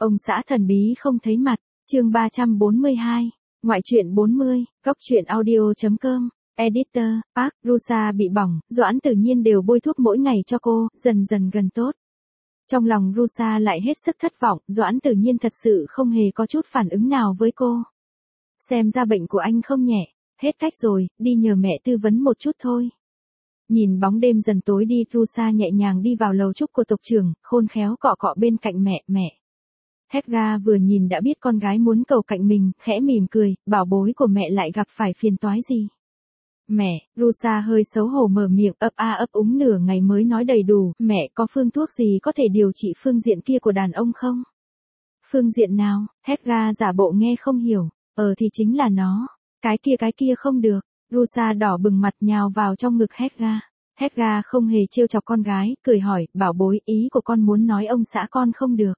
Ông xã thần bí không thấy mặt, chương 342, ngoại truyện 40, góc truyện audio.com, editor, Park, Rusa bị bỏng, Doãn Tử Nhiên đều bôi thuốc mỗi ngày cho cô, dần dần gần tốt. Trong lòng Rusa lại hết sức thất vọng, Doãn Tử Nhiên thật sự không hề có chút phản ứng nào với cô. Xem ra bệnh của anh không nhẹ, hết cách rồi, đi nhờ mẹ tư vấn một chút thôi. Nhìn bóng đêm dần tối đi, Rusa nhẹ nhàng đi vào lầu trúc của tộc trưởng, khôn khéo cọ cọ bên cạnh mẹ. Helga vừa nhìn đã biết con gái muốn cầu cạnh mình, khẽ mỉm cười, bảo bối của mẹ lại gặp phải phiền toái gì. Mẹ, Rusa hơi xấu hổ mở miệng ấp úng nửa ngày mới nói đầy đủ, mẹ có phương thuốc gì có thể điều trị phương diện kia của đàn ông không? Phương diện nào? Helga giả bộ nghe không hiểu, thì chính là nó, cái kia không được. Rusa đỏ bừng mặt nhào vào trong ngực Helga. Helga không hề trêu chọc con gái, cười hỏi, bảo bối, ý của con muốn nói ông xã con không được.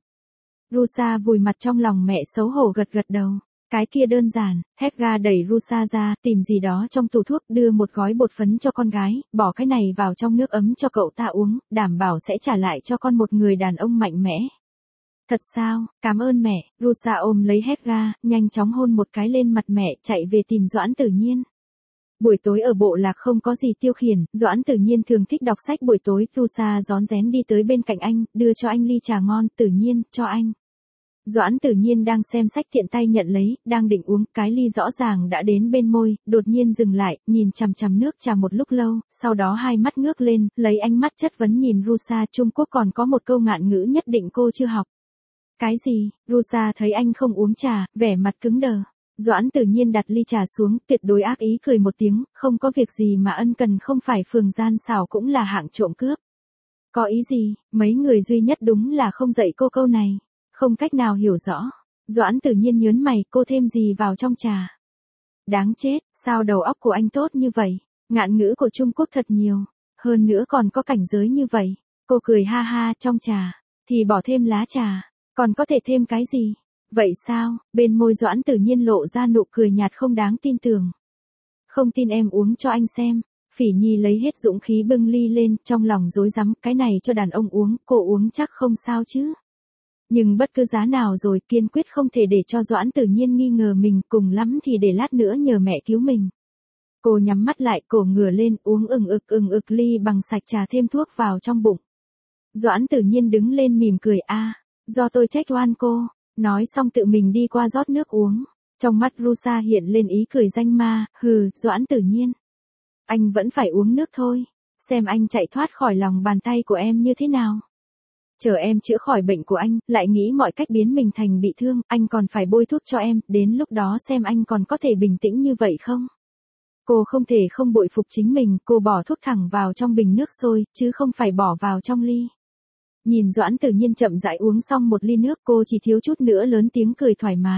Rusa vùi mặt trong lòng mẹ xấu hổ gật đầu. Cái kia đơn giản, Helga đẩy Rusa ra, tìm gì đó trong tủ thuốc, đưa một gói bột phấn cho con gái, bỏ cái này vào trong nước ấm cho cậu ta uống, đảm bảo sẽ trả lại cho con một người đàn ông mạnh mẽ. Thật sao, cảm ơn mẹ. Rusa ôm lấy Helga, nhanh chóng hôn một cái lên mặt mẹ, chạy về tìm Doãn Tử Nhiên. Buổi tối ở bộ lạc không có gì tiêu khiển, Doãn Tử Nhiên thường thích đọc sách buổi tối, Rusa rón rén đi tới bên cạnh anh, đưa cho anh ly trà ngon, Tử Nhiên, cho anh. Doãn Tử Nhiên đang xem sách tiện tay nhận lấy, đang định uống, cái ly rõ ràng đã đến bên môi, đột nhiên dừng lại, nhìn chằm chằm nước trà một lúc lâu, sau đó hai mắt ngước lên, lấy ánh mắt chất vấn nhìn Rusa. Trung Quốc còn có một câu ngạn ngữ nhất định cô chưa học. Cái gì? Rusa thấy anh không uống trà, vẻ mặt cứng đờ. Doãn Tử Nhiên đặt ly trà xuống, tuyệt đối ác ý cười một tiếng, không có việc gì mà ân cần không phải phường gian xảo cũng là hạng trộm cướp. Có ý gì? Mấy người duy nhất đúng là không dạy cô câu này. Không cách nào hiểu rõ. Doãn Tử Nhiên nhớn mày, cô thêm gì vào trong trà? Đáng chết, sao đầu óc của anh tốt như vậy? Ngạn ngữ của Trung Quốc thật nhiều. Hơn nữa còn có cảnh giới như vậy. Cô cười ha ha, trong trà. Thì bỏ thêm lá trà. Còn có thể thêm cái gì? Vậy sao? Bên môi Doãn Tử Nhiên lộ ra nụ cười nhạt không đáng tin tưởng. Không tin em uống cho anh xem. Phỉ Nhi lấy hết dũng khí bưng ly lên, trong lòng rối rắm, cái này cho đàn ông uống, cô uống chắc không sao chứ. Nhưng bất cứ giá nào rồi, kiên quyết không thể để cho Doãn Tử Nhiên nghi ngờ mình, cùng lắm thì để lát nữa nhờ mẹ cứu mình. Cô nhắm mắt lại, cổ ngửa lên, uống ừng ực ly bằng sạch trà thêm thuốc vào trong bụng. Doãn Tử Nhiên đứng lên mỉm cười, do tôi trách oan cô. Nói xong tự mình đi qua rót nước uống. Trong mắt Rusa hiện lên ý cười danh ma, Doãn Tử Nhiên. Anh vẫn phải uống nước thôi. Xem anh chạy thoát khỏi lòng bàn tay của em như thế nào. Chờ em chữa khỏi bệnh của anh, lại nghĩ mọi cách biến mình thành bị thương, anh còn phải bôi thuốc cho em, đến lúc đó xem anh còn có thể bình tĩnh như vậy không? Cô không thể không bội phục chính mình, cô bỏ thuốc thẳng vào trong bình nước sôi, chứ không phải bỏ vào trong ly. Nhìn Doãn Tử Nhiên chậm rãi uống xong một ly nước, cô chỉ thiếu chút nữa lớn tiếng cười thoải mái.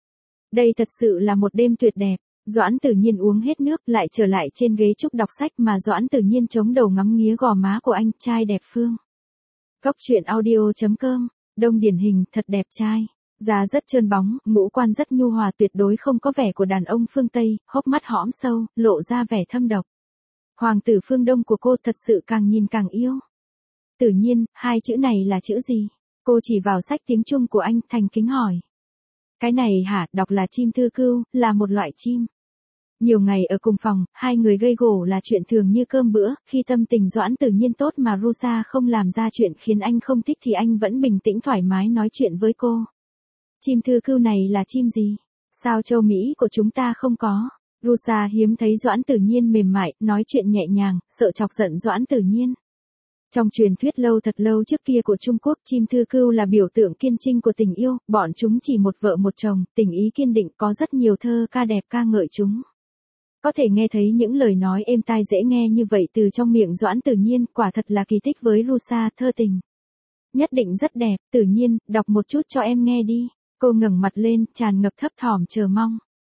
Đây thật sự là một đêm tuyệt đẹp. Doãn Tử Nhiên uống hết nước, lại trở lại trên ghế trúc đọc sách mà Doãn Tử Nhiên chống đầu ngắm nghía gò má của anh, trai đẹp phương. Góc truyện audio.com, Đông điển hình, thật đẹp trai. Da rất trơn bóng, ngũ quan rất nhu hòa, tuyệt đối không có vẻ của đàn ông phương Tây, hốc mắt hõm sâu, lộ ra vẻ thâm độc. Hoàng tử phương Đông của cô thật sự càng nhìn càng yêu. Tử Nhiên, hai chữ này là chữ gì? Cô chỉ vào sách tiếng Trung của anh, thành kính hỏi. Cái này hả, đọc là chim thư cưu, là một loại chim. Nhiều ngày ở cùng phòng, hai người gây gổ là chuyện thường như cơm bữa, khi tâm tình Doãn Tử Nhiên tốt mà Rusa không làm ra chuyện khiến anh không thích thì anh vẫn bình tĩnh thoải mái nói chuyện với cô. Chim thư cưu này là chim gì? Sao châu Mỹ của chúng ta không có? Rusa hiếm thấy Doãn Tử Nhiên mềm mại, nói chuyện nhẹ nhàng, sợ chọc giận Doãn Tử Nhiên. Trong truyền thuyết thật lâu trước kia của Trung Quốc, chim thư cưu là biểu tượng kiên trinh của tình yêu, bọn chúng chỉ một vợ một chồng, tình ý kiên định, có rất nhiều thơ ca đẹp ca ngợi chúng. Có thể nghe thấy những lời nói êm tai dễ nghe như vậy từ trong miệng Doãn Tử Nhiên, quả thật là kỳ tích với Rusa, thơ tình. Nhất định rất đẹp, Tử Nhiên, đọc một chút cho em nghe đi. Cô ngẩng mặt lên, tràn ngập thấp thỏm chờ mong.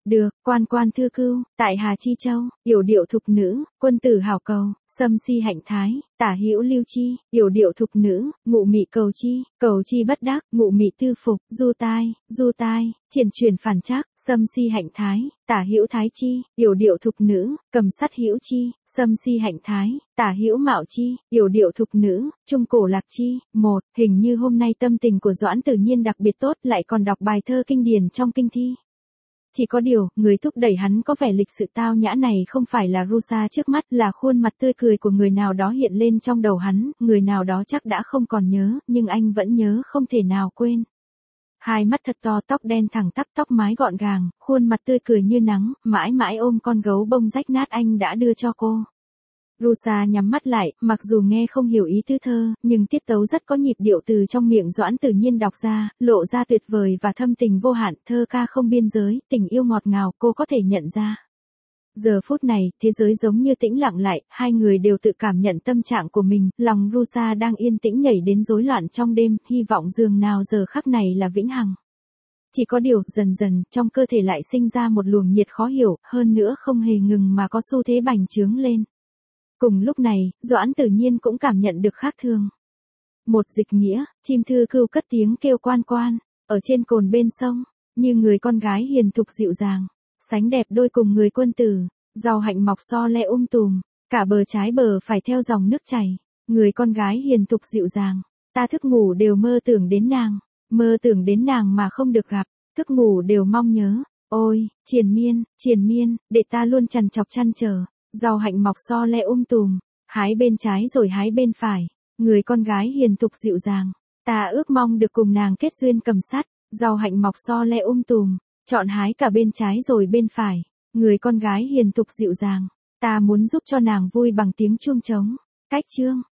Được, quan quan thư cưu, tại Hà Chi Châu, yểu điệu thục nữ, quân tử hảo cầu, xâm si hạnh thái, tả hữu lưu chi, yểu điệu thục nữ, ngụ mị cầu chi bất đắc, ngụ mị tư phục, du tai, triển chuyển phản trắc, xâm si hạnh thái, tả hữu thái chi, yểu điệu thục nữ, cầm sắt hữu chi, xâm si hạnh thái, tả hữu mạo chi, yểu điệu thục nữ, trung cổ lạc chi. Một, hình như hôm nay tâm tình của Doãn Tử Nhiên đặc biệt tốt, lại còn đọc bài thơ kinh điển trong kinh thi. Chỉ có điều, người thúc đẩy hắn có vẻ lịch sự tao nhã này không phải là Rusa trước mắt, là khuôn mặt tươi cười của người nào đó hiện lên trong đầu hắn, người nào đó chắc đã không còn nhớ, nhưng anh vẫn nhớ không thể nào quên. Hai mắt thật to, tóc đen thẳng tắp, tóc mái gọn gàng, khuôn mặt tươi cười như nắng, mãi mãi ôm con gấu bông rách nát anh đã đưa cho cô. Rusa nhắm mắt lại, mặc dù nghe không hiểu ý tứ thơ, nhưng tiết tấu rất có nhịp điệu từ trong miệng Doãn Tử Nhiên đọc ra, lộ ra tuyệt vời và thâm tình vô hạn, thơ ca không biên giới, tình yêu ngọt ngào, cô có thể nhận ra. Giờ phút này, thế giới giống như tĩnh lặng lại, hai người đều tự cảm nhận tâm trạng của mình, lòng Rusa đang yên tĩnh nhảy đến rối loạn trong đêm, hy vọng dường nào giờ khắc này là vĩnh hằng. Chỉ có điều, dần dần, trong cơ thể lại sinh ra một luồng nhiệt khó hiểu, hơn nữa không hề ngừng mà có xu thế bành trướng lên. Cùng lúc này, Doãn Tử Nhiên cũng cảm nhận được khác thường. Một dịch nghĩa, chim thư cưu cất tiếng kêu quan quan, ở trên cồn bên sông, như người con gái hiền thục dịu dàng, sánh đẹp đôi cùng người quân tử, rau hạnh mọc so le tùm, cả bờ trái bờ phải theo dòng nước chảy, người con gái hiền thục dịu dàng, ta thức ngủ đều mơ tưởng đến nàng mà không được gặp, thức ngủ đều mong nhớ, ôi, triền miên, để ta luôn trằn trọc chăn trở. Rau hạnh mọc so le tùm, hái bên trái rồi hái bên phải, người con gái hiền thục dịu dàng, ta ước mong được cùng nàng kết duyên cầm sắt, rau hạnh mọc so le tùm, chọn hái cả bên trái rồi bên phải, người con gái hiền thục dịu dàng, ta muốn giúp cho nàng vui bằng tiếng chuông trống. Cách chương